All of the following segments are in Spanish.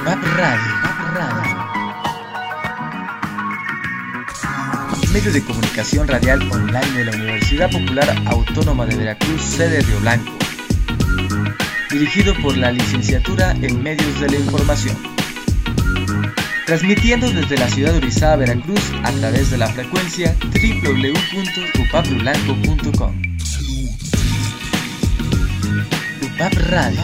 UPAP Radio, medio de comunicación radial online de la Universidad Popular Autónoma de Veracruz, sede Río Blanco, dirigido por la Licenciatura en Medios de la Información, transmitiendo desde la ciudad de Orizaba, Veracruz, a través de la frecuencia www.upapriolanco.com. UPAP Radio.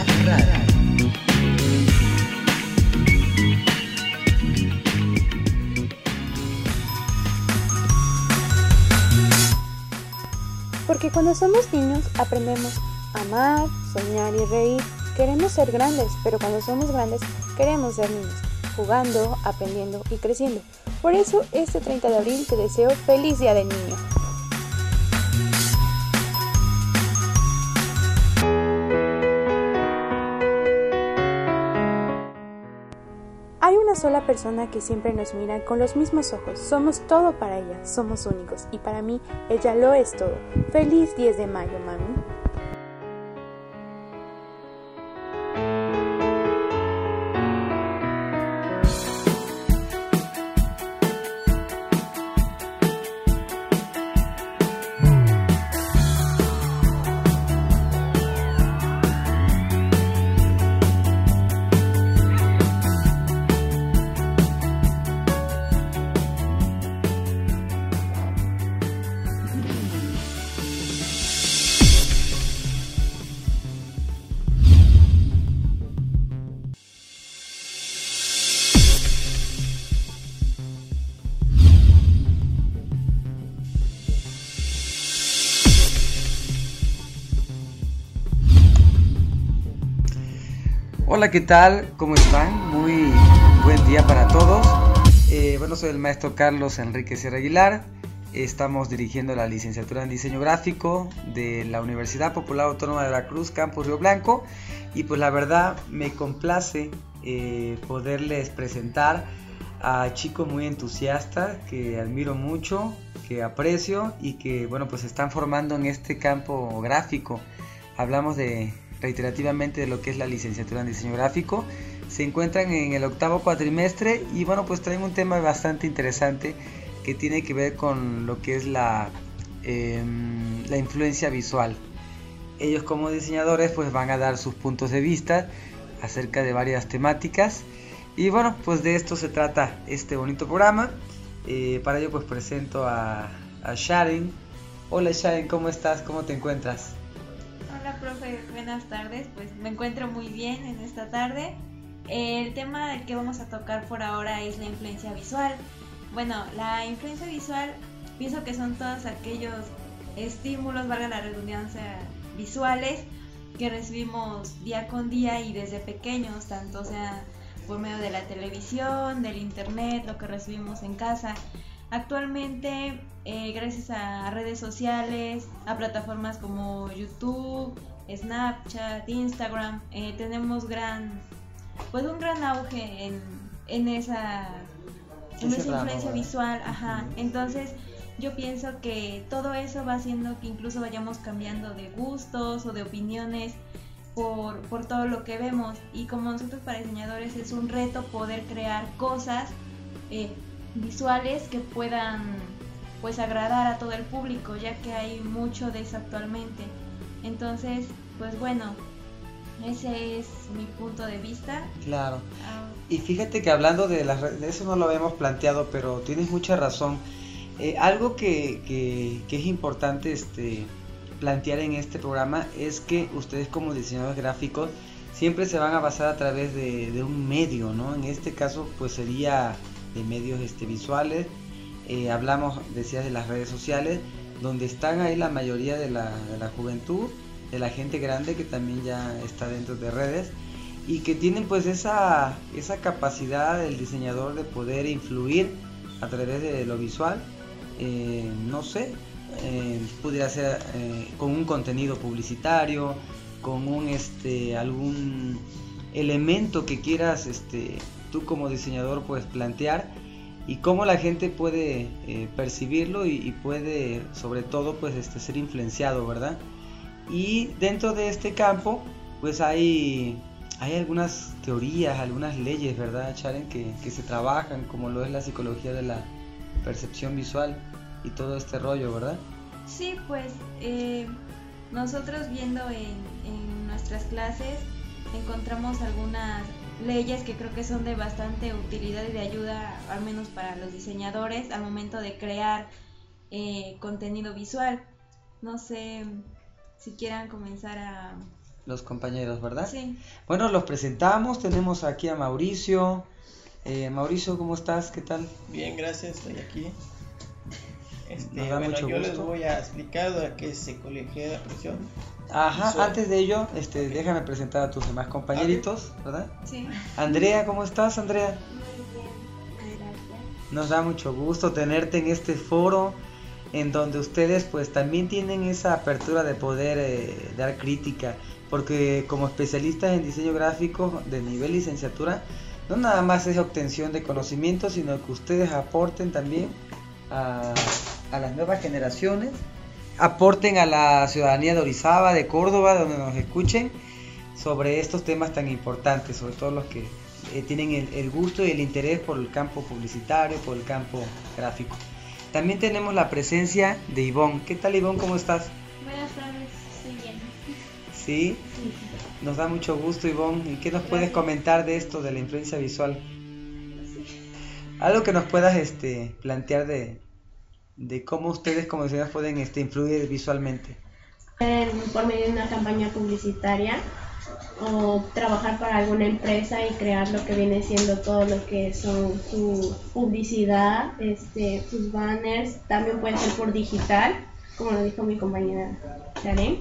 Porque cuando somos niños aprendemos a amar, soñar y reír. Queremos ser grandes, pero cuando somos grandes queremos ser niños, jugando, aprendiendo y creciendo. Por eso este 30 de abril te deseo feliz Día del Niño. Hay una sola persona que siempre nos mira con los mismos ojos. Somos todo para ella, somos únicos y para mí ella lo es todo. Feliz 10 de mayo, mami. Hola, ¿qué tal? ¿Cómo están? Muy buen día para todos. Soy el maestro Carlos Enrique Sierra Aguilar. Estamos dirigiendo la licenciatura en diseño gráfico de la Universidad Popular Autónoma de Veracruz, Campus Río Blanco. Y pues la verdad me complace poderles presentar a chicos muy entusiastas que admiro mucho, que aprecio y que se están formando en este campo gráfico. Hablamos reiterativamente de lo que es la licenciatura en diseño gráfico. Se encuentran en el 8º cuatrimestre y traen un tema bastante interesante que tiene que ver con lo que es la influencia visual. Ellos como diseñadores van a dar sus puntos de vista acerca de varias temáticas y de esto se trata este bonito programa. Para ello presento a Sharon. Hola Sharon, ¿cómo estás? ¿Cómo te encuentras? Hola profe, buenas tardes, pues me encuentro muy bien en esta tarde. El tema del que vamos a tocar por ahora es la influencia visual. La influencia visual pienso que son todos aquellos estímulos, valga la redundancia, visuales que recibimos día con día y desde pequeños, tanto sea por medio de la televisión, del internet, lo que recibimos en casa. Actualmente, gracias a redes sociales, a plataformas como YouTube, Snapchat, Instagram, tenemos un gran auge en esa influencia visual. Entonces, yo pienso que todo eso va haciendo que incluso vayamos cambiando de gustos o de opiniones por todo lo que vemos. Y como nosotros para diseñadores es un reto poder crear cosas visuales que puedan agradar a todo el público, ya que hay mucho de eso actualmente. Entonces, ese es mi punto de vista. Claro. Y fíjate que hablando de eso no lo habíamos planteado, pero tienes mucha razón. Algo que es importante plantear en este programa es que ustedes como diseñadores gráficos siempre se van a basar a través de un medio, ¿no? En este caso sería de medios visuales. Hablamos, decías, de las redes sociales, donde están ahí la mayoría de la juventud, de la gente grande que también ya está dentro de redes y que tienen esa capacidad del diseñador de poder influir a través de lo visual. Pudiera ser con un contenido publicitario, con algún elemento que quieras tú como diseñador plantear, y cómo la gente puede percibirlo y puede sobre todo ser influenciado, ¿verdad? Y dentro de este campo hay hay algunas teorías, algunas leyes, ¿verdad, Charen? Que se trabajan, como lo es la psicología de la percepción visual y todo este rollo, ¿verdad? Sí, pues nosotros viendo en nuestras clases encontramos algunas leyes que creo que son de bastante utilidad y de ayuda, al menos para los diseñadores, al momento de crear contenido visual. No sé si quieran comenzar a... Los compañeros, ¿verdad? Sí. Bueno, los presentamos, tenemos aquí a Mauricio. Mauricio, ¿cómo estás? ¿Qué tal? Bien, gracias, estoy aquí. Nos da mucho yo gusto. les voy a explicar lo que es psicología de la percepción. Ajá, visual. antes de ello, déjame presentar a tus demás compañeritos, ¿verdad? Sí. Andrea, ¿cómo estás, Andrea? Muy bien, gracias. Nos da mucho gusto tenerte en este foro en donde ustedes pues también tienen esa apertura de poder dar crítica, porque como especialistas en diseño gráfico de nivel licenciatura, no nada más es obtención de conocimiento, sino que ustedes aporten también a las nuevas generaciones, aporten a la ciudadanía de Orizaba, de Córdoba, donde nos escuchen, sobre estos temas tan importantes, sobre todo los que tienen el gusto y el interés por el campo publicitario, por el campo gráfico. También tenemos la presencia de Ivonne. ¿Qué tal, Ivonne? ¿Cómo estás? Buenas tardes, estoy bien. ¿Sí? Nos da mucho gusto, Ivonne. ¿Y qué nos puedes comentar de esto, de la influencia visual? Algo que nos puedas plantear de cómo ustedes como diseñadores pueden influir visualmente. Por medio de una campaña publicitaria o trabajar para alguna empresa y crear lo que viene siendo todo lo que son su publicidad, sus banners. También puede ser por digital, como lo dijo mi compañera Karen,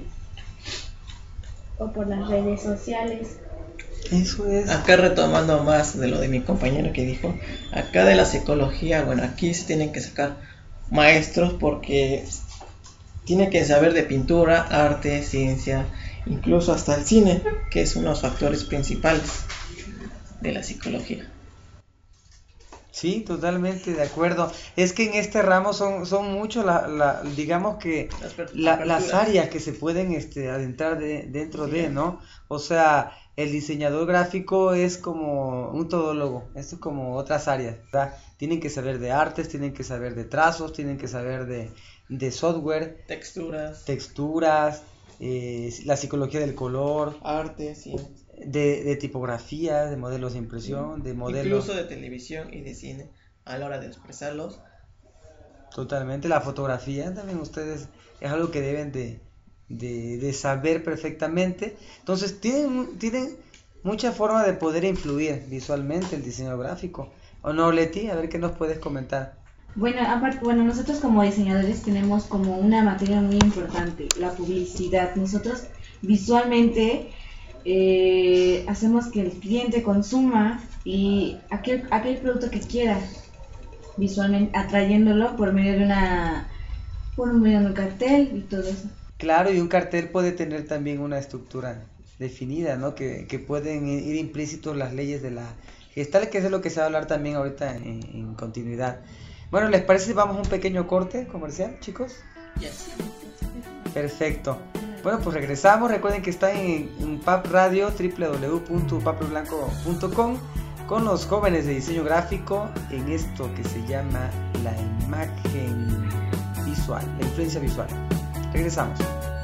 o por las redes sociales. Eso es. Acá retomando más de lo de mi compañero que dijo, acá de la psicología, bueno, aquí se tienen que sacar maestros porque tienen que saber de pintura, arte, ciencia, incluso hasta el cine, que es uno de los factores principales de la psicología. Sí, totalmente de acuerdo. Es que en este ramo son mucho digamos que las áreas que se pueden adentrar dentro Sí. de, ¿no? O sea, el diseñador gráfico es como un todólogo, esto es como otras áreas, ¿verdad? Tienen que saber de artes, tienen que saber de trazos, tienen que saber de software, texturas, la psicología del color, arte, cine, de tipografía, de modelos de impresión, de modelos. incluso de televisión y de cine a la hora de expresarlos. Totalmente, la fotografía también ustedes es algo que deben de saber perfectamente. Entonces tienen mucha forma de poder influir visualmente el diseño gráfico. ¿O no, Leti? A ver qué nos puedes comentar. Bueno, nosotros como diseñadores tenemos como una materia muy importante, la publicidad. Nosotros visualmente hacemos que el cliente consuma y aquel producto que quiera, visualmente atrayéndolo por medio de un cartel y todo eso. Claro, y un cartel puede tener también una estructura definida, ¿no? Que pueden ir implícitos las leyes de la Gestalt, que es de lo que se va a hablar también ahorita en continuidad. Bueno, ¿les parece si vamos a un pequeño corte comercial, chicos? Yes. Perfecto. Bueno, pues regresamos. Recuerden que están en PAP Radio, www.papelblanco.com, con los jóvenes de diseño gráfico en esto que se llama la imagen visual, la influencia visual. Regresamos.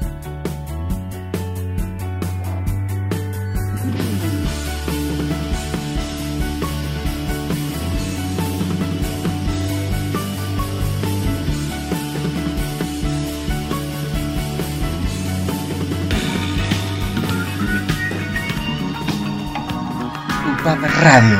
PAP Radio.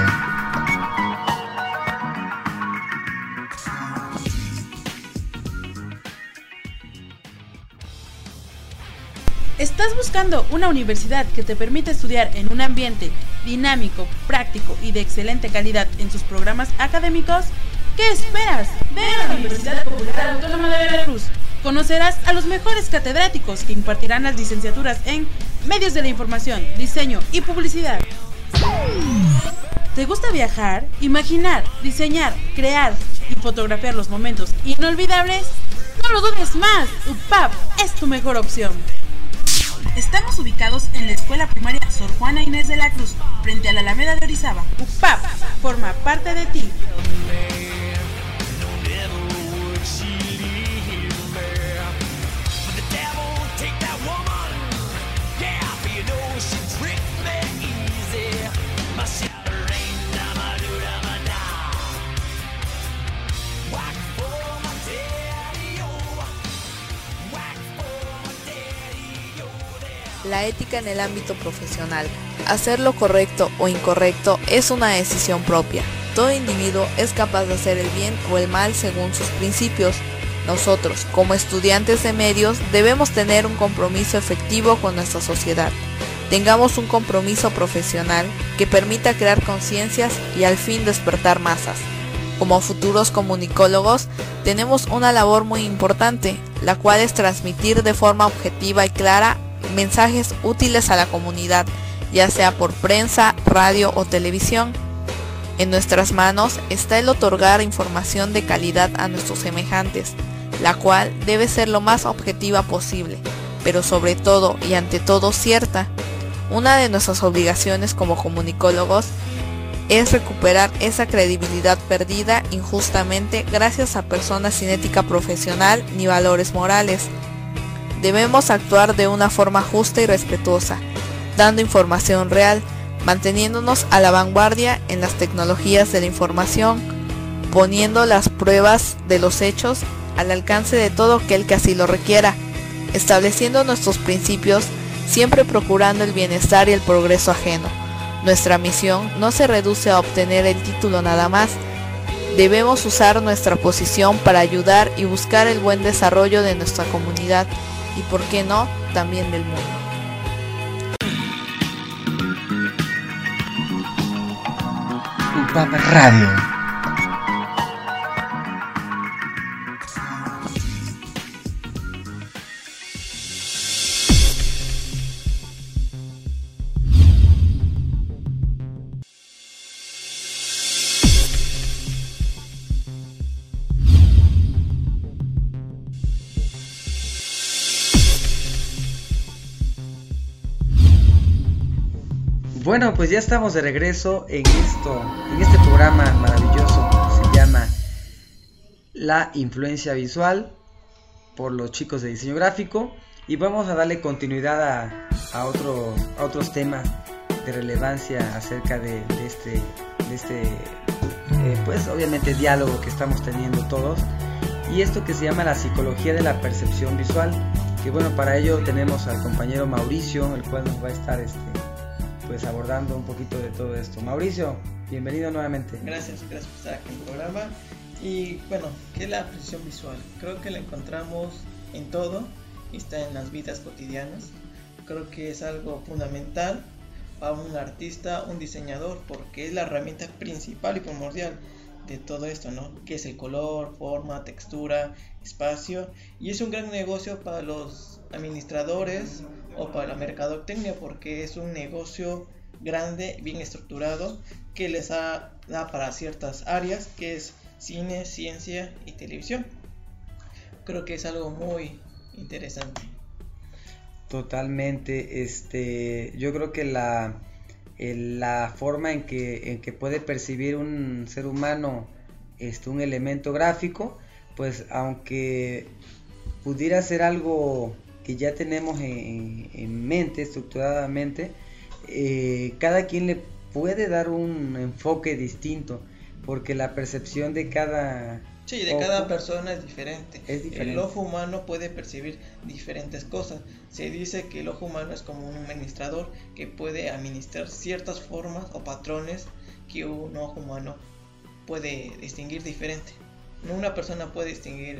¿Estás buscando una universidad que te permita estudiar en un ambiente dinámico, práctico y de excelente calidad en sus programas académicos? ¿Qué esperas? Ven a la Universidad Popular Autónoma de Veracruz. Conocerás a los mejores catedráticos que impartirán las licenciaturas en Medios de la Información, Diseño y Publicidad. ¿Te gusta viajar, imaginar, diseñar, crear y fotografiar los momentos inolvidables? No lo dudes más, UPAP es tu mejor opción. Estamos ubicados en la Escuela Primaria Sor Juana Inés de la Cruz, frente a la Alameda de Orizaba. UPAP forma parte de ti. La ética en el ámbito profesional. Hacer lo correcto o incorrecto es una decisión propia. Todo individuo es capaz de hacer el bien o el mal según sus principios. Nosotros, como estudiantes de medios, debemos tener un compromiso efectivo con nuestra sociedad. Tengamos un compromiso profesional que permita crear conciencias y al fin despertar masas. Como futuros comunicólogos, tenemos una labor muy importante, la cual es transmitir de forma objetiva y clara mensajes útiles a la comunidad, ya sea por prensa, radio o televisión. En nuestras manos está el otorgar información de calidad a nuestros semejantes, la cual debe ser lo más objetiva posible, pero sobre todo y ante todo cierta. Una de nuestras obligaciones como comunicólogos es recuperar esa credibilidad perdida injustamente gracias a personas sin ética profesional ni valores morales. Debemos actuar de una forma justa y respetuosa, dando información real, manteniéndonos a la vanguardia en las tecnologías de la información, poniendo las pruebas de los hechos al alcance de todo aquel que así lo requiera, estableciendo nuestros principios, siempre procurando el bienestar y el progreso ajeno. Nuestra misión no se reduce a obtener el título nada más. Debemos usar nuestra posición para ayudar y buscar el buen desarrollo de nuestra comunidad y, por qué no, también del mundo. UPAP Radio. Bueno, pues ya estamos de regreso en este programa maravilloso que se llama La Influencia Visual por los chicos de diseño gráfico, y vamos a darle continuidad a otros temas de relevancia acerca de este pues obviamente diálogo que estamos teniendo todos, y esto que se llama la psicología de la percepción visual, que bueno, para ello tenemos al compañero Mauricio, el cual nos va a estar pues abordando un poquito de todo esto. Mauricio, bienvenido nuevamente. Gracias por estar aquí en el programa. Y bueno, ¿qué es la percepción visual? Creo que la encontramos en todo, está en las vidas cotidianas. Creo que es algo fundamental para un artista, un diseñador, porque es la herramienta principal y primordial de todo esto, ¿no? Que es el color, forma, textura, espacio, y es un gran negocio para los administradores o para la mercadotecnia, porque es un negocio grande, bien estructurado, que les da para ciertas áreas, que es cine, ciencia y televisión. Creo que es algo muy interesante. Totalmente, yo creo que la forma en que puede percibir un ser humano un elemento gráfico, pues aunque pudiera ser algo que ya tenemos en mente, estructuradamente, cada quien le puede dar un enfoque distinto, porque la percepción de cada cada persona es diferente. diferente. El ojo humano puede percibir diferentes cosas. Se dice que el ojo humano es como un administrador que puede administrar ciertas formas o patrones que un ojo humano puede distinguir diferente. Una persona puede distinguir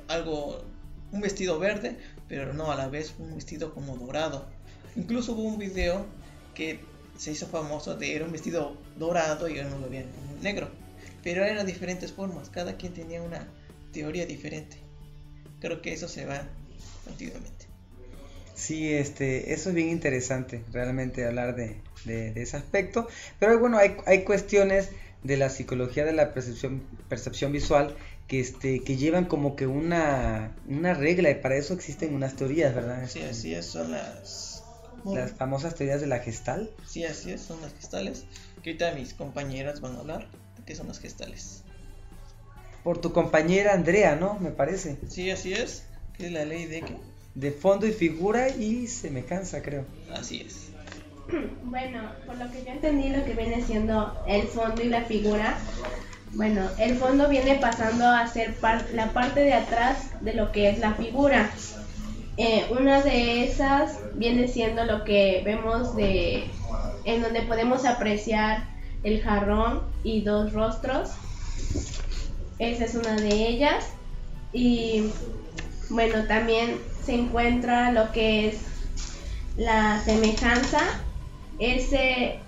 un vestido verde, pero no a la vez un vestido como dorado. Incluso hubo un video que se hizo famoso era un vestido dorado y uno lo veía como negro, pero eran diferentes formas, cada quien tenía una teoría diferente. Creo que eso se va continuamente. Sí, eso es bien interesante realmente hablar de ese aspecto, pero bueno, hay cuestiones de la psicología de la percepción visual que llevan como que una regla, y para eso existen unas teorías, ¿verdad? Sí, así es, son las famosas teorías de la Gestalt. Sí, así es, son las gestales. Que ahorita mis compañeras van a hablar de qué son las gestales. Por tu compañera Andrea, ¿no? Me parece. Sí, así es. ¿Qué es la ley de qué? De fondo y figura y semejanza, creo. Así es. Bueno, por lo que yo entendí, lo que viene siendo el fondo y la figura, bueno, el fondo viene pasando a ser la parte de atrás de lo que es la figura. Una de esas viene siendo lo que vemos en donde podemos apreciar el jarrón y dos rostros. Esa es una de ellas. Y bueno, también se encuentra lo que es la semejanza. Ese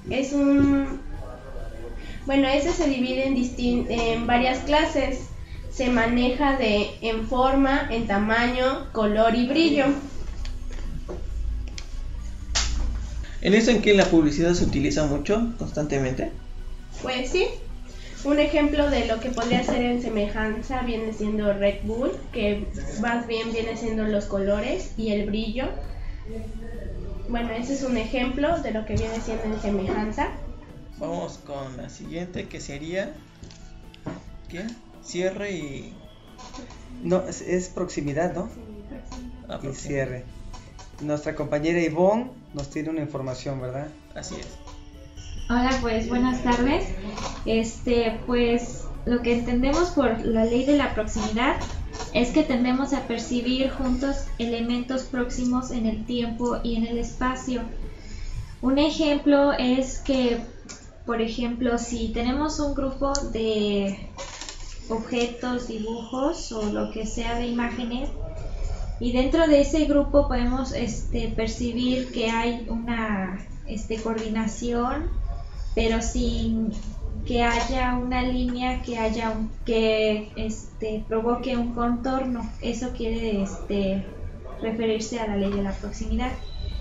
se divide en varias clases. Se maneja en forma, en tamaño, color y brillo. ¿En eso en que la publicidad se utiliza mucho, constantemente? Pues sí. Un ejemplo de lo que podría ser en semejanza viene siendo Red Bull, que más bien viene siendo los colores y el brillo. Bueno, ese es un ejemplo de lo que viene siendo en semejanza. Vamos con la siguiente, que sería ¿qué? Cierre y... No, es proximidad, ¿no? Y cierre. Nuestra compañera Ivonne nos tiene una información, ¿verdad? Así es. Hola, pues buenas tardes. Pues lo que entendemos por la ley de la proximidad es que tendemos a percibir juntos elementos próximos en el tiempo y en el espacio. Un ejemplo es que, por ejemplo, si tenemos un grupo de objetos, dibujos o lo que sea de imágenes, y dentro de ese grupo podemos percibir que hay una coordinación, pero sin que haya una línea que provoque un contorno. Eso quiere referirse a la ley de la proximidad.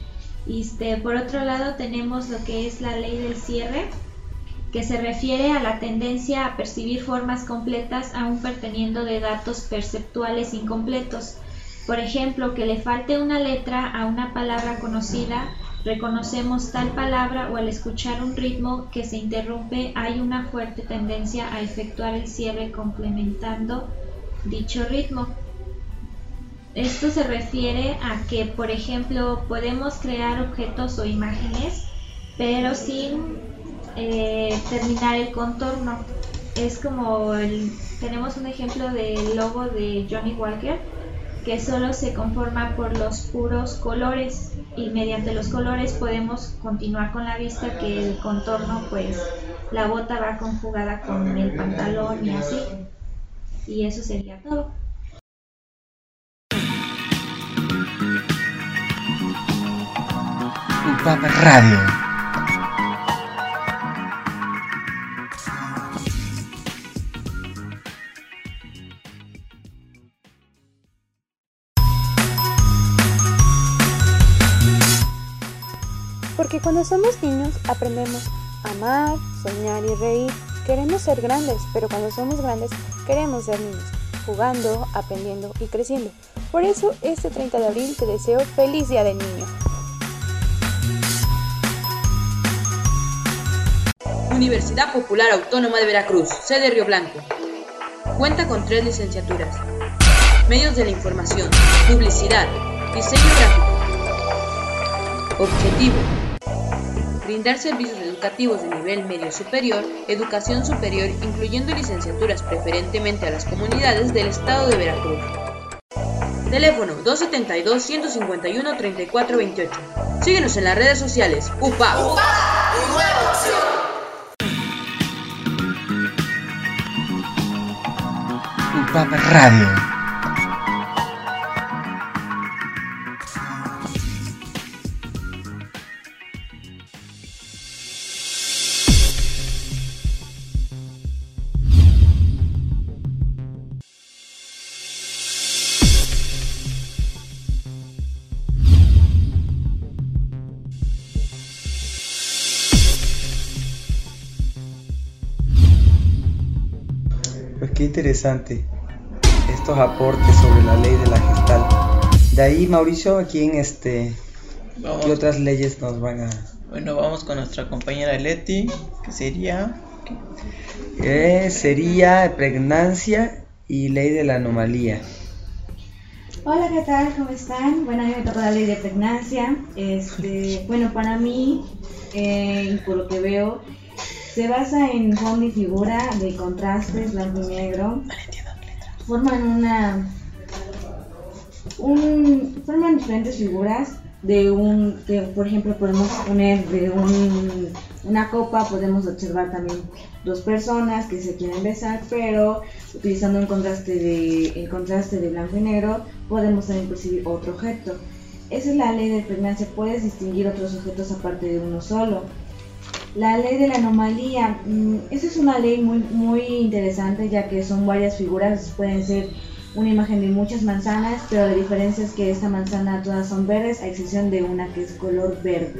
Por otro lado tenemos lo que es la ley del cierre, que se refiere a la tendencia a percibir formas completas aún perteniendo de datos perceptuales incompletos. Por ejemplo, que le falte una letra a una palabra conocida, reconocemos tal palabra, o al escuchar un ritmo que se interrumpe hay una fuerte tendencia a efectuar el cierre complementando dicho ritmo. Esto se refiere a que, por ejemplo, podemos crear objetos o imágenes, pero sin terminar el contorno. Es como tenemos un ejemplo del logo de Johnny Walker, que solo se conforma por los puros colores, y mediante los colores podemos continuar con la vista, que el contorno, pues la bota va conjugada con el pantalón y así, y eso sería todo. UPAP Radio. Porque cuando somos niños aprendemos a amar, soñar y reír. Queremos ser grandes, pero cuando somos grandes queremos ser niños, jugando, aprendiendo y creciendo. Por eso este 30 de abril te deseo feliz Día del Niño. Universidad Popular Autónoma de Veracruz, sede Río Blanco. Cuenta con 3 licenciaturas: Medios de la Información, Publicidad, Diseño Gráfico. Objetivo: brindar servicios educativos de nivel medio superior, educación superior, incluyendo licenciaturas preferentemente a las comunidades del estado de Veracruz. Teléfono 272-151-3428. Síguenos en las redes sociales. UPAP. UPAP Radio. Pues qué interesante estos aportes sobre la ley de la Gestalt. De ahí, Mauricio, ¿a quién ¿Qué otras leyes nos van a...? Bueno, vamos con nuestra compañera Leti, que sería... sería pregnancia y ley de la anomalía. Hola, ¿qué tal? ¿Cómo están? Bueno, a mí me toca la ley de pregnancia. Bueno, para mí, por lo que veo, se basa en forma y figura de contrastes blanco y negro. Forman diferentes figuras por ejemplo, podemos poner una copa, podemos observar también dos personas que se quieren besar, pero utilizando el contraste de blanco y negro podemos también percibir otro objeto. Esa es la ley de pregnancia, puedes distinguir otros objetos aparte de uno solo. La ley de la anomalía, esa es una ley muy, muy interesante, ya que son varias figuras, pueden ser una imagen de muchas manzanas, pero la diferencia es que esta manzana todas son verdes, a excepción de una que es color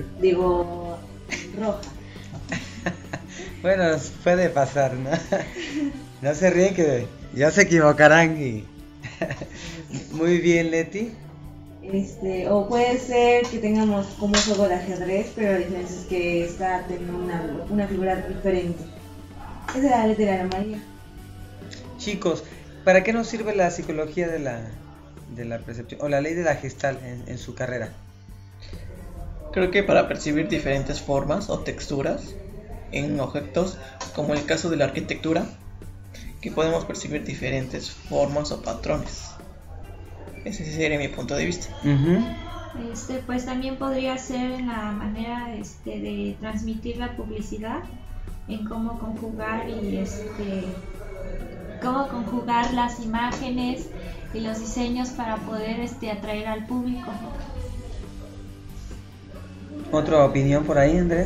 roja. Bueno, puede pasar, ¿no? No se ríen que ya se equivocarán y... Muy bien, Leti. O puede ser que tengamos como un juego de ajedrez, pero la diferencia es que esta tiene una figura diferente. Esa es la ley de la anomalía. Chicos, ¿para qué nos sirve la psicología de la percepción o la ley de la Gestalt en su carrera? Creo que para percibir diferentes formas o texturas en objetos, como el caso de la arquitectura, que podemos percibir diferentes formas o patrones. Ese sería mi punto de vista. Pues también podría ser en la manera de transmitir la publicidad, en cómo conjugar cómo conjugar las imágenes y los diseños para poder atraer al público. ¿Otra opinión por ahí, Andrés?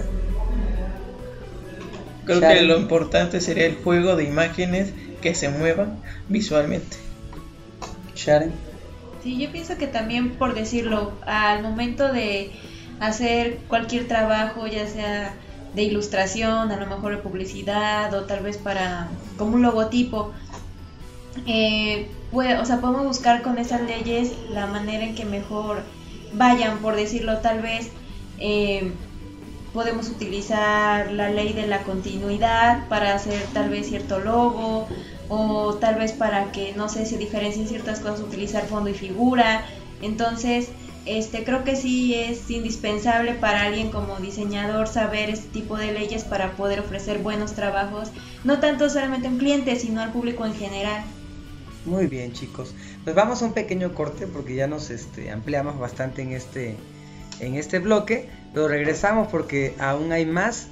Creo que lo importante sería el juego de imágenes que se muevan visualmente. Sharon. Sí, yo pienso que también, por decirlo, al momento de hacer cualquier trabajo, ya sea de ilustración, a lo mejor de publicidad o tal vez como un logotipo, podemos buscar con esas leyes la manera en que mejor vayan, por decirlo, tal vez podemos utilizar la ley de la continuidad para hacer tal vez cierto logo, o tal vez para que, no sé, se diferencien ciertas cosas, utilizar fondo y figura. Entonces, creo que sí es indispensable para alguien como diseñador saber este tipo de leyes para poder ofrecer buenos trabajos, no tanto solamente a un cliente, sino al público en general. Muy bien, chicos, pues vamos a un pequeño corte porque ya nos ampliamos bastante en este bloque, pero regresamos porque aún hay más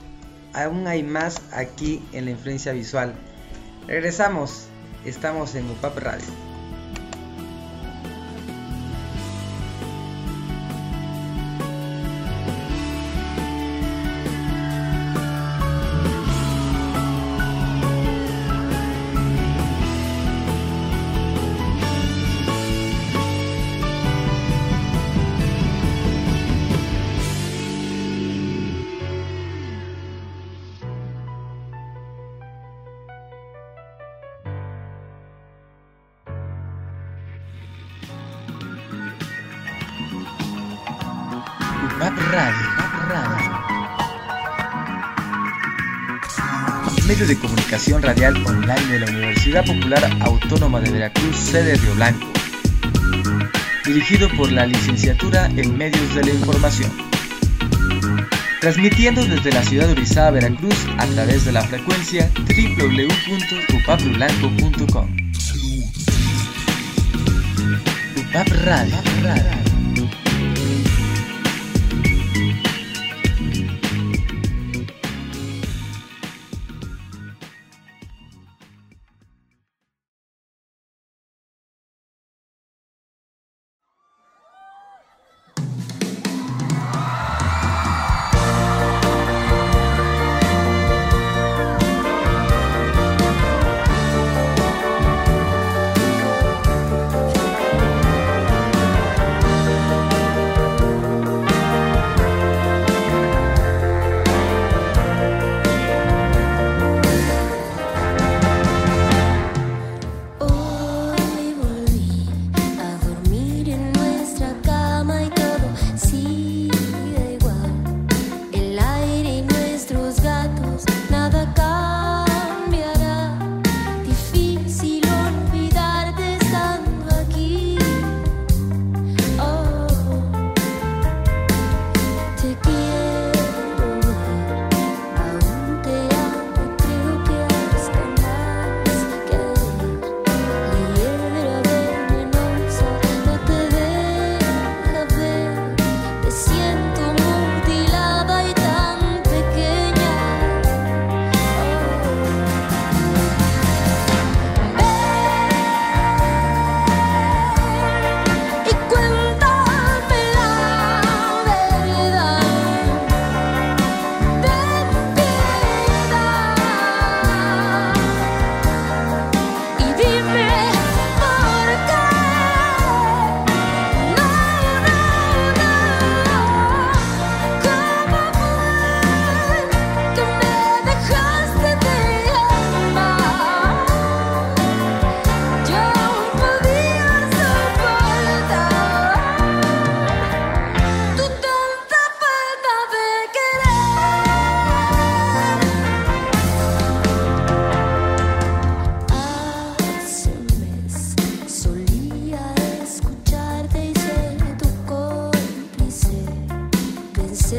aquí en la influencia visual. Regresamos, estamos en UPAP Radio. Medio de comunicación radial online de la Universidad Popular Autónoma de Veracruz, sede Río Blanco. Dirigido por la Licenciatura en Medios de la Información. Transmitiendo desde la ciudad de Orizaba, Veracruz, a través de la frecuencia www.upapriblanco.com. UPAP Radio.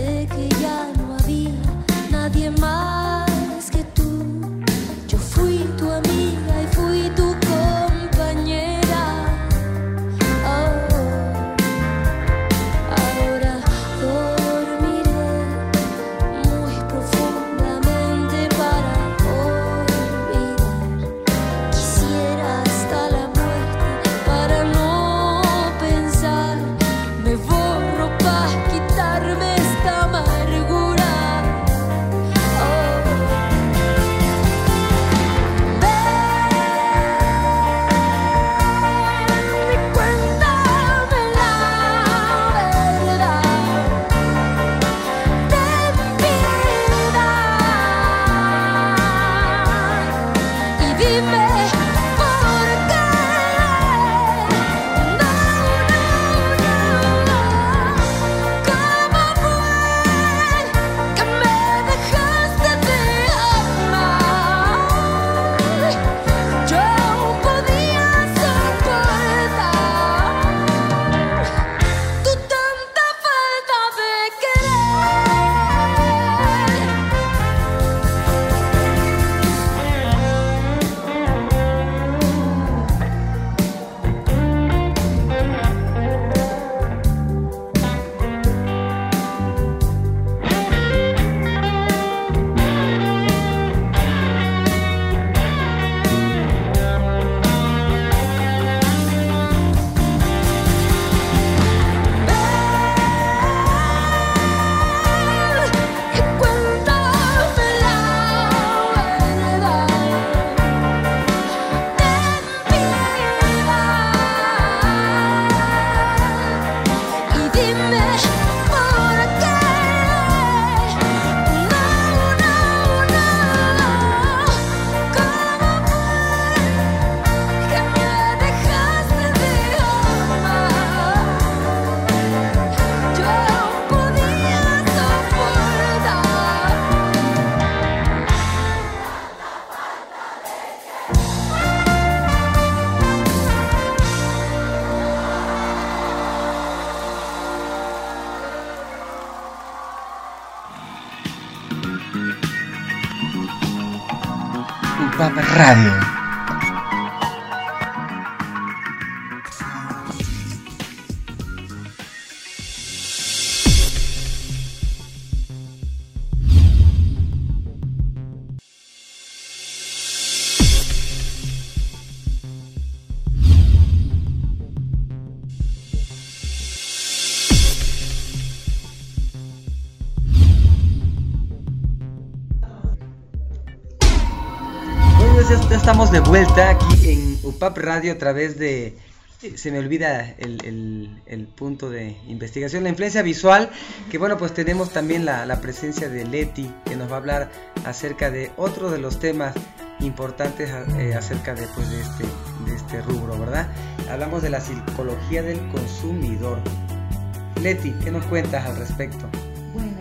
pensé que ya no había nadie más que tú. Yo fui tu amiga y fui tu compañera. Ahora dormiré muy profundamente para olvidar. Quisiera hasta la muerte para no pensar. Me borro para quitarme esta amargura. UPAP Radio. Ya estamos de vuelta aquí en UPAP Radio a través de, se me olvida el punto de investigación, la influencia visual, que bueno, pues tenemos también la presencia de Leti, que nos va a hablar acerca de otro de los temas importantes acerca de, pues, de este rubro, ¿verdad? Hablamos de la psicología del consumidor. Leti, ¿qué nos cuentas al respecto? Bueno,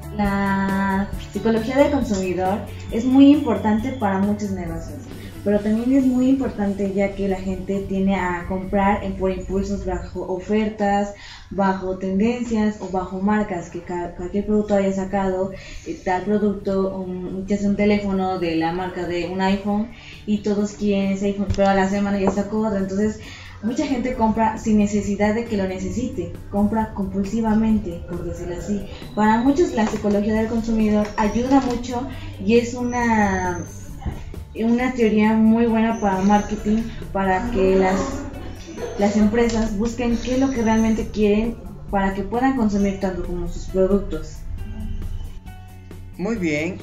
la psicología del consumidor es muy importante para muchos negocios, pero también es muy importante ya que la gente tiende a comprar por impulsos bajo ofertas, bajo tendencias o bajo marcas, que cualquier producto haya sacado, tal producto, ya sea un teléfono de la marca de un iPhone y todos quieren ese iPhone, pero a la semana ya sacó otro. Entonces mucha gente compra sin necesidad de que lo necesite, compra compulsivamente, por decirlo así. Para muchos la psicología del consumidor ayuda mucho y es una teoría muy buena para marketing, para que las empresas busquen qué es lo que realmente quieren para que puedan consumir tanto como sus productos. Muy bien.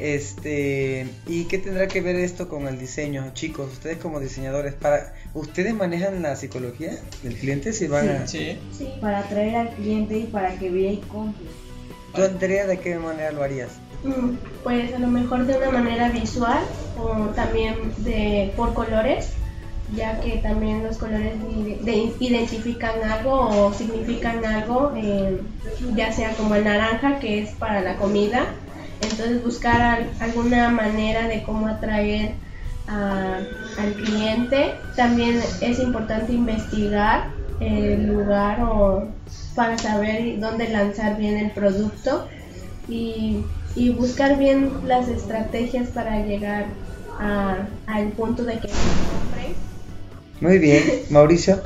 ¿Y qué tendrá que ver esto con el diseño? Chicos, ustedes como diseñadores, ¿ustedes manejan la psicología del cliente? Si van sí. Para atraer al cliente y para que vea y compre. ¿Tú, Andrea, de qué manera lo harías? Pues a lo mejor de una manera visual o también por colores, ya que también los colores identifican algo o significan algo, ya sea como el naranja, que es para la comida. Entonces buscar alguna manera de cómo atraer al cliente. También es importante investigar el lugar o para saber dónde lanzar bien el producto y buscar bien las estrategias para llegar al punto de que compren. Muy bien, Mauricio.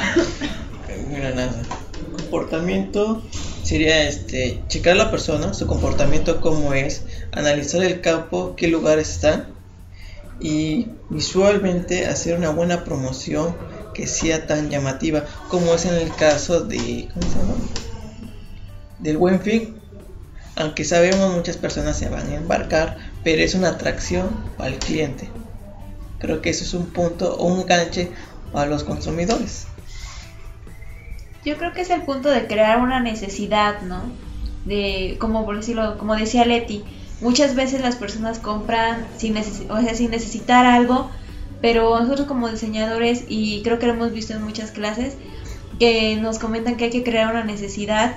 Mira, nada. Comportamiento sería checar a la persona, su comportamiento cómo es, analizar el campo, qué lugares están y visualmente hacer una buena promoción que sea tan llamativa como es en el caso de del Buen Fin. Aunque sabemos muchas personas se van a embarcar, pero es una atracción para el cliente. Creo que eso es un punto o un ganche para los consumidores. Yo creo que es el punto de crear una necesidad, ¿no? De, como por decirlo, como decía Leti, muchas veces las personas compran sin necesitar algo, pero nosotros como diseñadores, y creo que lo hemos visto en muchas clases, que nos comentan que hay que crear una necesidad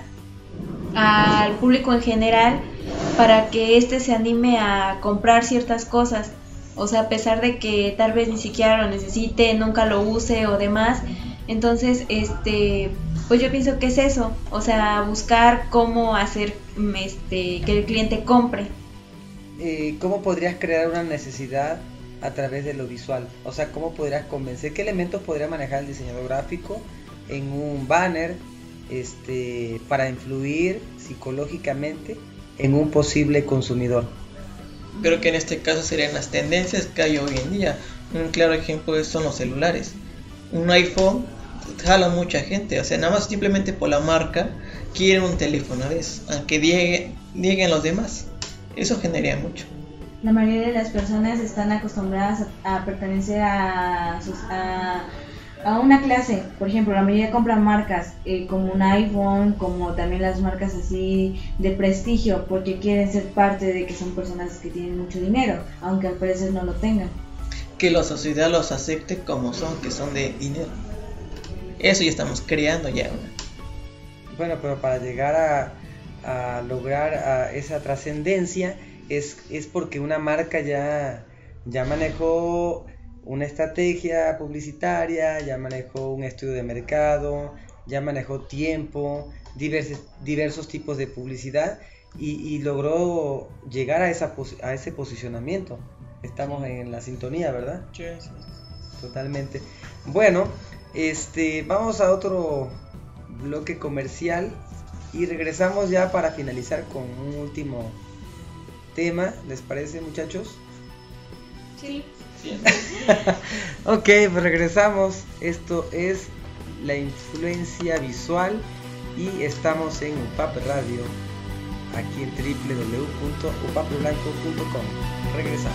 al público en general para que éste se anime a comprar ciertas cosas. O sea, a pesar de que tal vez ni siquiera lo necesite, nunca lo use o demás. Entonces, pues yo pienso que es eso, o sea, buscar cómo hacer que el cliente compre. ¿Cómo podrías crear una necesidad a través de lo visual? O sea, ¿cómo podrías convencer? ¿Qué elementos podría manejar el diseñador gráfico en un banner para influir psicológicamente en un posible consumidor? Creo que en este caso serían las tendencias que hay hoy en día. Un claro ejemplo son los celulares. Un iPhone jala mucha gente, o sea, nada más simplemente por la marca quieren un teléfono de eso, aunque nieguen los demás. Eso genera mucho. La mayoría de las personas están acostumbradas a pertenecer a una clase. Por ejemplo, la mayoría compran marcas como un iPhone, como también las marcas así de prestigio, porque quieren ser parte de que son personas que tienen mucho dinero, aunque al parecer no lo tengan. Que la sociedad los acepte como son, que son de dinero. Eso ya estamos creando ya. Bueno, pero para llegar a lograr esa trascendencia es porque una marca ya manejó una estrategia publicitaria, ya manejó un estudio de mercado, ya manejó tiempo, diversos tipos de publicidad y logró llegar a ese posicionamiento. Estamos en la sintonía, ¿verdad? Sí. Totalmente. Bueno, vamos a otro bloque comercial y regresamos ya para finalizar con un último tema. ¿Les parece, muchachos? Sí. Ok, pues regresamos. Esto es la influencia visual y estamos en UPAP Radio, aquí en www.upapblanco.com. Regresamos.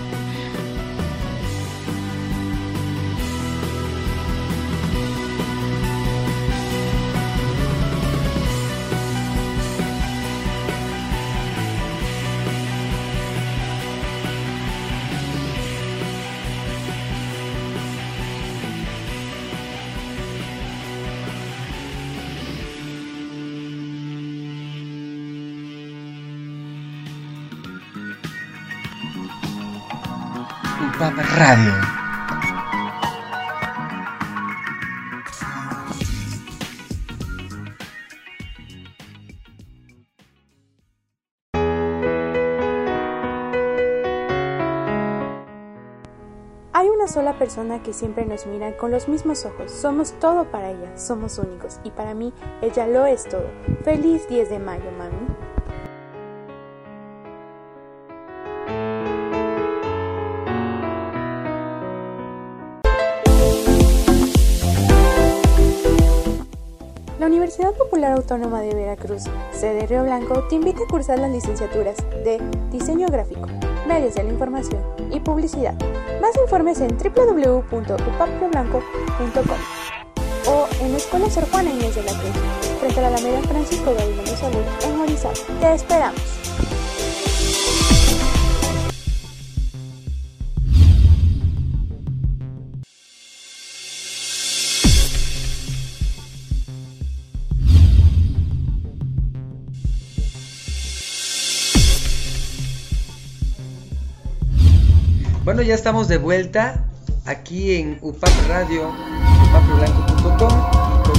UPAP Radio. Hay una sola persona que siempre nos mira con los mismos ojos. Somos todo para ella, somos únicos. Y para mí, ella lo es todo. Feliz 10 de mayo, mami. La Universidad Popular Autónoma de Veracruz, sede Río Blanco, te invita a cursar las licenciaturas de Diseño Gráfico, Medios de la Información y Publicidad. Más informes en www.upaproblanco.com o en la Escuela Sor Juana Inés de la Cruz, frente a la Alameda Francisco Gabriel Salud, en Orizaba. Te esperamos. Bueno, ya estamos de vuelta aquí en UPAP Radio, upapblanco.com, y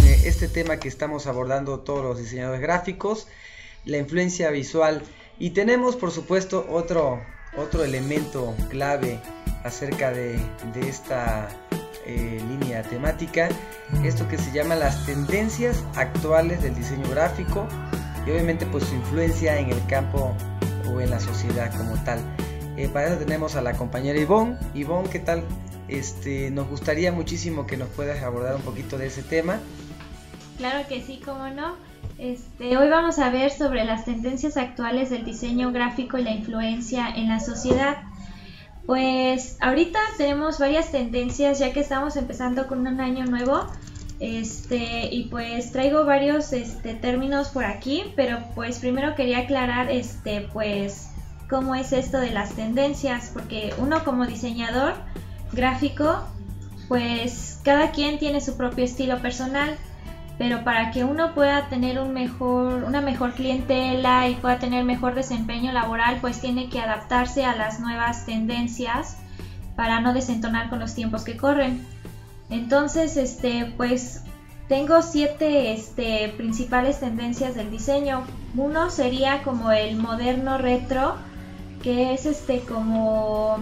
este tema que estamos abordando todos los diseñadores gráficos, la influencia visual. Y tenemos, por supuesto, otro elemento clave acerca de esta línea temática, esto que se llama las tendencias actuales del diseño gráfico y obviamente pues su influencia en el campo o en la sociedad como tal. Para eso tenemos a la compañera Ivonne. Ivonne, ¿qué tal? Nos gustaría muchísimo que nos puedas abordar un poquito de ese tema. Claro que sí, cómo no. Hoy vamos a ver sobre las tendencias actuales del diseño gráfico y la influencia en la sociedad. Pues ahorita tenemos varias tendencias ya que estamos empezando con un año nuevo. Y pues traigo varios términos por aquí, pero pues primero quería aclarar pues cómo es esto de las tendencias, porque uno como diseñador gráfico, pues cada quien tiene su propio estilo personal. Pero para que uno pueda tener una mejor clientela y pueda tener mejor desempeño laboral, pues tiene que adaptarse a las nuevas tendencias para no desentonar con los tiempos que corren. Entonces, pues tengo 7 principales tendencias del diseño. Uno sería como el moderno retro, que es como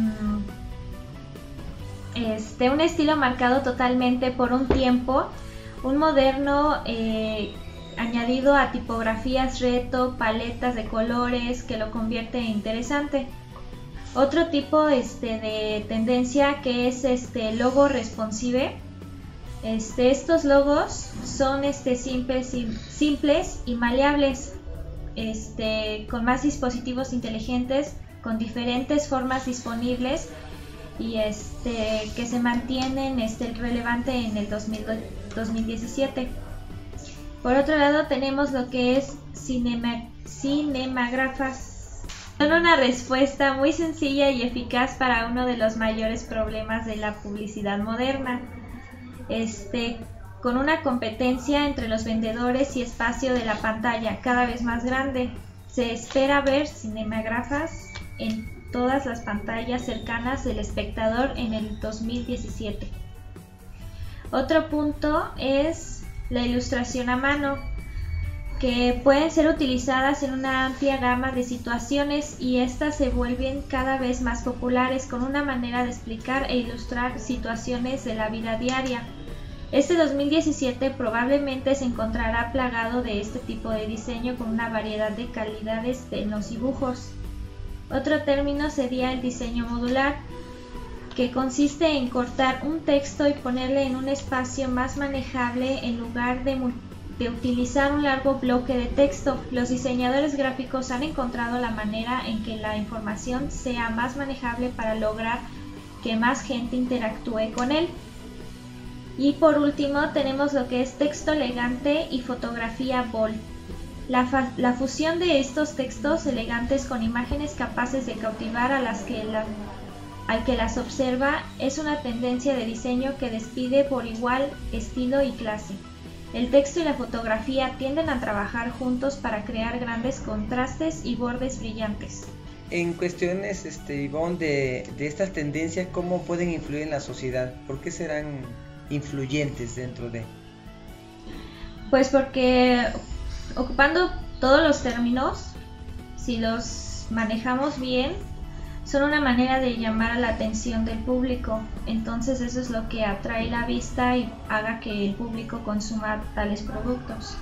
un estilo marcado totalmente por un tiempo. Un moderno añadido a tipografías retro, paletas de colores que lo convierte en interesante. Otro tipo de tendencia que es logo responsive. Estos logos son simples y maleables, con más dispositivos inteligentes, con diferentes formas disponibles y que se mantienen relevante en el 2017. Por otro lado tenemos lo que es cinemagrafas. Son una respuesta muy sencilla y eficaz para uno de los mayores problemas de la publicidad moderna. Con una competencia entre los vendedores y espacio de la pantalla cada vez más grande. Se espera ver cinemagrafas en todas las pantallas cercanas del espectador en el 2017. Otro punto es la ilustración a mano, que pueden ser utilizadas en una amplia gama de situaciones y estas se vuelven cada vez más populares con una manera de explicar e ilustrar situaciones de la vida diaria. Este 2017 probablemente se encontrará plagado de este tipo de diseño con una variedad de calidades en los dibujos. Otro término sería el diseño modular, que consiste en cortar un texto y ponerle en un espacio más manejable en lugar de utilizar un largo bloque de texto. Los diseñadores gráficos han encontrado la manera en que la información sea más manejable para lograr que más gente interactúe con él. Y por último tenemos lo que es texto elegante y fotografía bold. La fusión de estos textos elegantes con imágenes capaces de cautivar al que las observa es una tendencia de diseño que despide por igual estilo y clase. El texto y la fotografía tienden a trabajar juntos para crear grandes contrastes y bordes brillantes. En cuestiones, Ivonne, de estas tendencias, ¿cómo pueden influir en la sociedad? ¿Por qué serán influyentes dentro de? Pues porque ocupando todos los términos, si los manejamos bien, son una manera de llamar a la atención del público. Entonces eso es lo que atrae la vista y haga que el público consuma tales productos.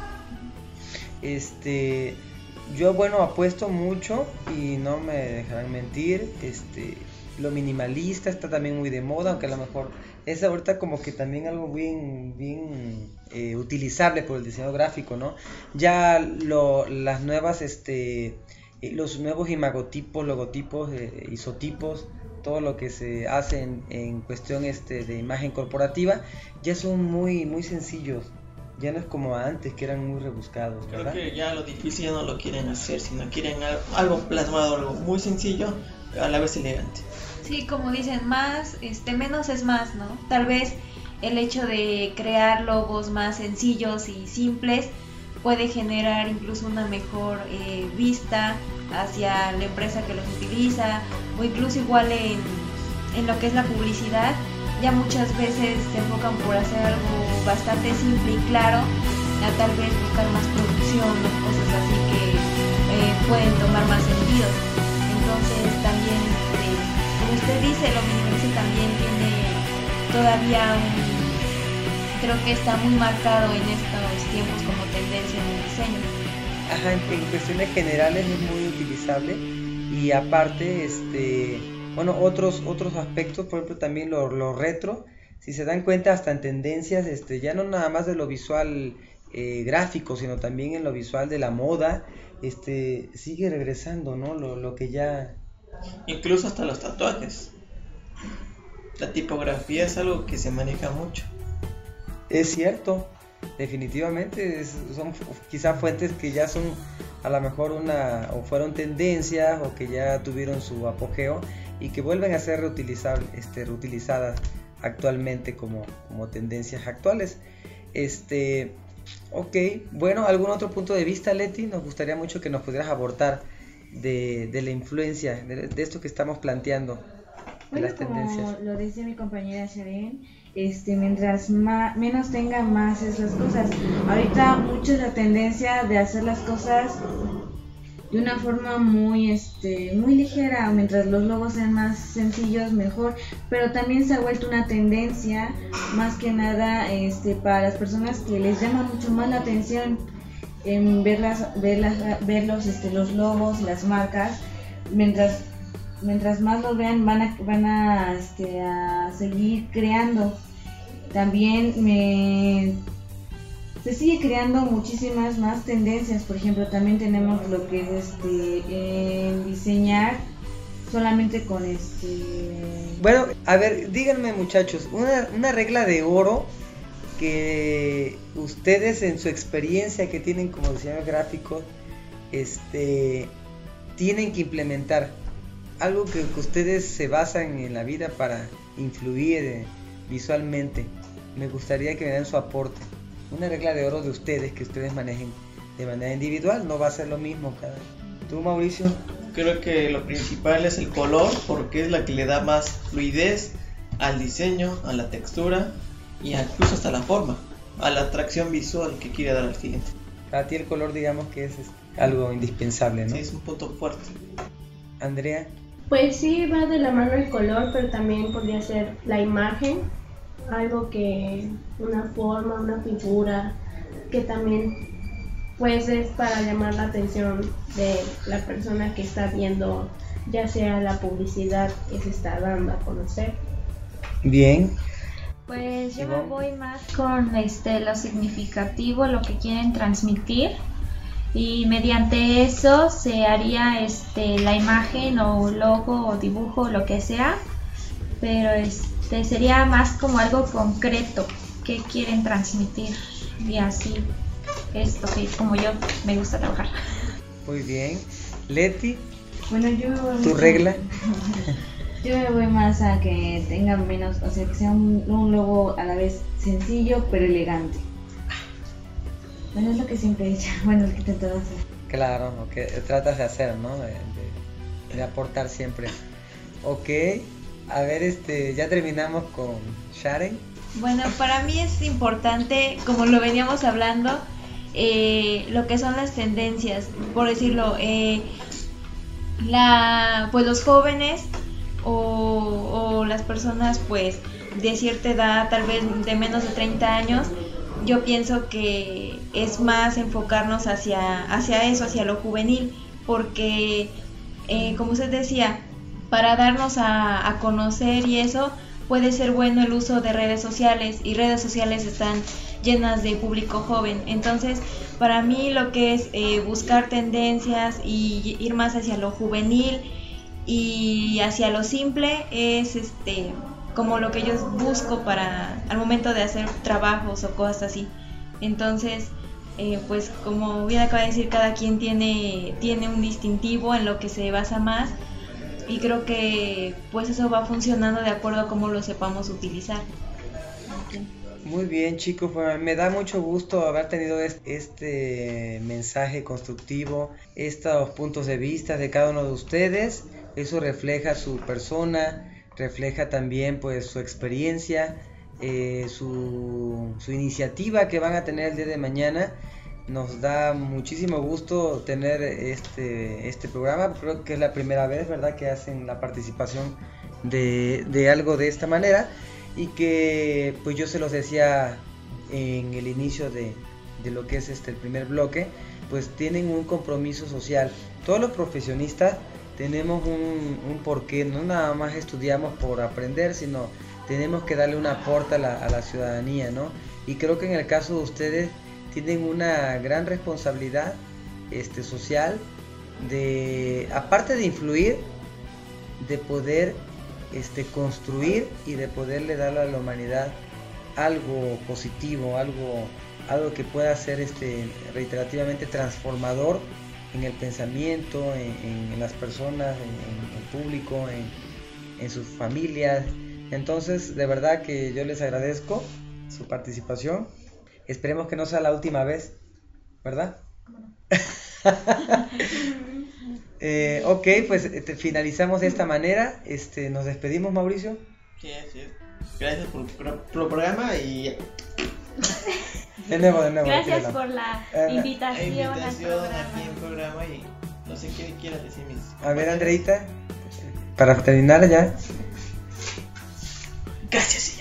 Yo apuesto mucho y no me dejarán mentir, lo minimalista está también muy de moda, aunque a lo mejor es ahorita como que también algo bien utilizable por el diseño gráfico, ¿no? Ya las nuevas, los nuevos imagotipos, logotipos, isotipos, todo lo que se hace en cuestión de imagen corporativa, ya son muy, muy sencillos. Ya no es como antes, que eran muy rebuscados, ¿verdad? Creo que ya lo difícil ya no lo quieren hacer, sino quieren algo plasmado, algo muy sencillo, a la vez elegante. Sí, como dicen, menos es más, ¿no? Tal vez el hecho de crear logos más sencillos y simples puede generar incluso una mejor vista hacia la empresa que los utiliza, o incluso igual en lo que es la publicidad. Ya muchas veces se enfocan por hacer algo bastante simple y claro, a tal vez buscar más producción o cosas así que pueden tomar más sentido. Entonces también, como usted dice, el omniverse también tiene todavía creo que está muy marcado en estos tiempos como tendencia en el diseño. Ajá, en cuestiones generales es muy utilizable y aparte, bueno, otros aspectos, por ejemplo también lo retro, si se dan cuenta hasta en tendencias, ya no nada más de lo visual gráfico, sino también en lo visual de la moda, sigue regresando, ¿no? Lo que ya... Incluso hasta los tatuajes. La tipografía es algo que se maneja mucho. Es cierto, definitivamente son quizá fuentes que ya son a lo mejor o fueron tendencias o que ya tuvieron su apogeo y que vuelven a ser reutilizadas actualmente como tendencias actuales. Ok, bueno, ¿algún otro punto de vista, Leti? Nos gustaría mucho que nos pudieras aportar de la influencia, de esto que estamos planteando, de las tendencias. Como lo dice mi compañera Sharon, mientras menos tenga, más esas cosas. Ahorita mucho es la tendencia de hacer las cosas de una forma muy ligera, mientras los logos sean más sencillos mejor, pero también se ha vuelto una tendencia más que nada para las personas que les llama mucho más la atención en ver los logos, las marcas, mientras más lo vean van a seguir creando. También se sigue creando muchísimas más tendencias. Por ejemplo, también tenemos lo que es diseñar solamente con Bueno, a ver, díganme muchachos, una regla de oro que ustedes en su experiencia que tienen como diseñadores gráficos tienen que implementar. Algo que ustedes se basan en la vida para influir visualmente. Me gustaría que me den su aporte. Una regla de oro de ustedes que ustedes manejen de manera individual, no va a ser lo mismo cada uno. ¿Tú, Mauricio? Creo que lo principal es el color, porque es la que le da más fluidez al diseño, a la textura y incluso hasta la forma, a la atracción visual que quiere dar al cliente. Para ti el color, digamos que es algo indispensable, ¿no? Sí, es un punto fuerte. Andrea. Pues sí, va de la mano el color, pero también podría ser la imagen, algo que, una forma, una figura, que también pues es para llamar la atención de la persona que está viendo, ya sea la publicidad que se está dando a conocer. Bien. Pues yo me voy más con lo significativo, lo que quieren transmitir. Y mediante eso se haría la imagen o logo o dibujo o lo que sea, pero sería más como algo concreto que quieren transmitir, y así es lo que como yo me gusta trabajar. Muy bien. Leti, bueno, ¿tu regla? Yo me voy más a que tenga menos, o sea, que sea un logo a la vez sencillo pero elegante. Bueno, es lo que siempre he dicho, bueno, es lo que he intentado hacer. Claro, lo que tratas de hacer, ¿no? De aportar siempre. Ok, a ver, ya terminamos con Sharon. Bueno, para mí es importante, como lo veníamos hablando, lo que son las tendencias, por decirlo, pues los jóvenes o las personas pues de cierta edad, tal vez de menos de 30 años, yo pienso que es más enfocarnos hacia eso, hacia lo juvenil, porque como usted decía, para darnos a conocer y eso, puede ser bueno el uso de redes sociales, y redes sociales están llenas de público joven. Entonces, para mí lo que es buscar tendencias y ir más hacia lo juvenil y hacia lo simple es como lo que yo busco para al momento de hacer trabajos o cosas así. Entonces, pues como bien acaba de decir, cada quien tiene un distintivo en lo que se basa más, y creo que pues eso va funcionando de acuerdo a cómo lo sepamos utilizar. Okay. Muy bien, chicos, pues me da mucho gusto haber tenido este mensaje constructivo, estos puntos de vista de cada uno de ustedes. Eso refleja su persona, refleja también pues su experiencia, su iniciativa que van a tener el día de mañana. Nos da muchísimo gusto tener este programa. Creo que es la primera vez, ¿verdad?, que hacen la participación de algo de esta manera, y que pues yo se los decía en el inicio de lo que es el primer bloque, pues tienen un compromiso social. Todos los profesionistas tenemos un porqué, no nada más estudiamos por aprender, sino tenemos que darle un aporte a la ciudadanía, ¿no? Y creo que en el caso de ustedes tienen una gran responsabilidad social, de, aparte de influir, de poder construir y de poderle dar a la humanidad algo positivo, algo que pueda ser reiterativamente transformador en el pensamiento, en las personas, en el público, en sus familias. Entonces, de verdad que yo les agradezco su participación. Esperemos que no sea la última vez, ¿verdad? Ok, pues finalizamos de esta manera. Nos despedimos, Mauricio. Sí, así es. Gracias por el programa y... De nuevo. Gracias por la invitación al aquí en programa, y no sé qué quieras decir, mis... A ver, Andreita, para terminar ya. Gracias.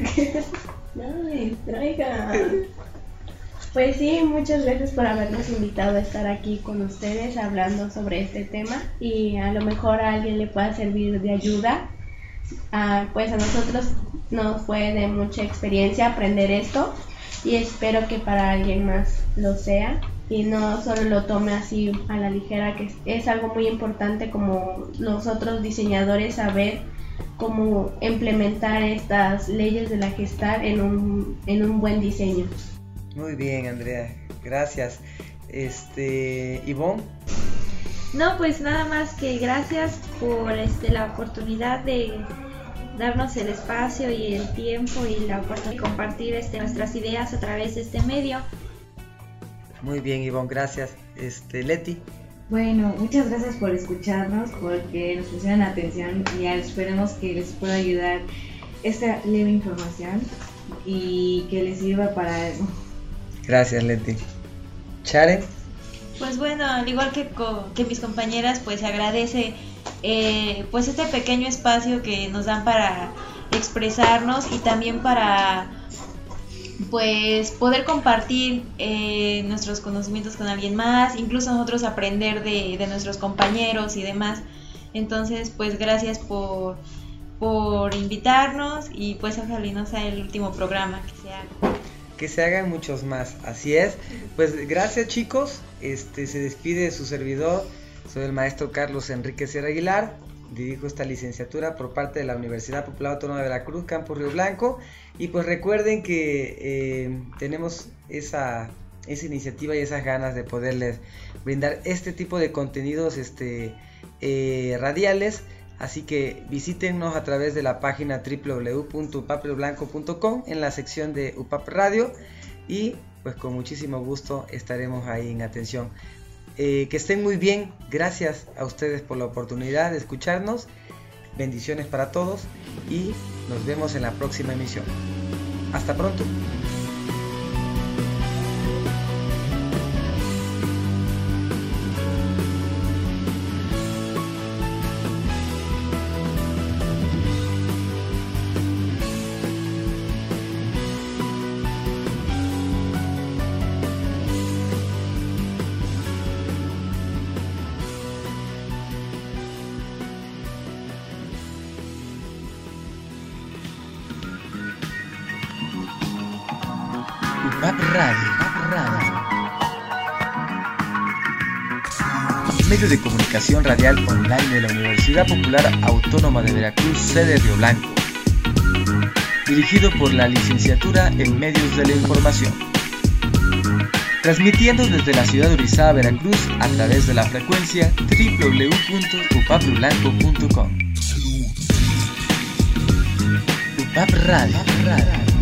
Ay, traiga. Pues sí, muchas gracias por habernos invitado a estar aquí con ustedes hablando sobre este tema, y a lo mejor a alguien le pueda servir de ayuda. Pues a nosotros nos fue de mucha experiencia aprender esto, y espero que para alguien más lo sea y no solo lo tome así a la ligera, que es algo muy importante como nosotros diseñadores saber cómo implementar estas leyes de la Gestalt en un buen diseño. Muy bien, Andrea, gracias. Ivonne. No, pues nada más que gracias por la oportunidad de darnos el espacio y el tiempo y la oportunidad de compartir nuestras ideas a través de este medio. Muy bien, Ivonne, gracias. Leti. Bueno, muchas gracias por escucharnos, porque nos pusieron atención, y esperemos que les pueda ayudar esta leve información y que les sirva para algo. Gracias, Leti. Chare. Pues bueno, al igual que mis compañeras, pues se agradece pues este pequeño espacio que nos dan para expresarnos y también para pues poder compartir nuestros conocimientos con alguien más, incluso nosotros aprender de nuestros compañeros y demás. Entonces, pues gracias por invitarnos, y pues ojalá no sea el último programa que se haga. Que se hagan muchos más, así es. Pues gracias, chicos. Se despide su servidor. Soy el maestro Carlos Enrique Sierra Aguilar. Dirijo esta licenciatura por parte de la Universidad Popular Autónoma de Veracruz, Campus Río Blanco. Y pues recuerden que tenemos esa iniciativa y esas ganas de poderles brindar este tipo de contenidos radiales. Así que visítenos a través de la página www.upaprioblanco.com en la sección de UPAP Radio, y pues con muchísimo gusto estaremos ahí en atención. Que estén muy bien, gracias a ustedes por la oportunidad de escucharnos, bendiciones para todos y nos vemos en la próxima emisión. Hasta pronto. UPAP Radio. Medio de comunicación radial online de la Universidad Popular Autónoma de Veracruz, sede Río Blanco. Dirigido por la licenciatura en Medios de la Información. Transmitiendo desde la ciudad de Orizaba, Veracruz, a través de la frecuencia www.upaprioblanco.com. UPAP Radio.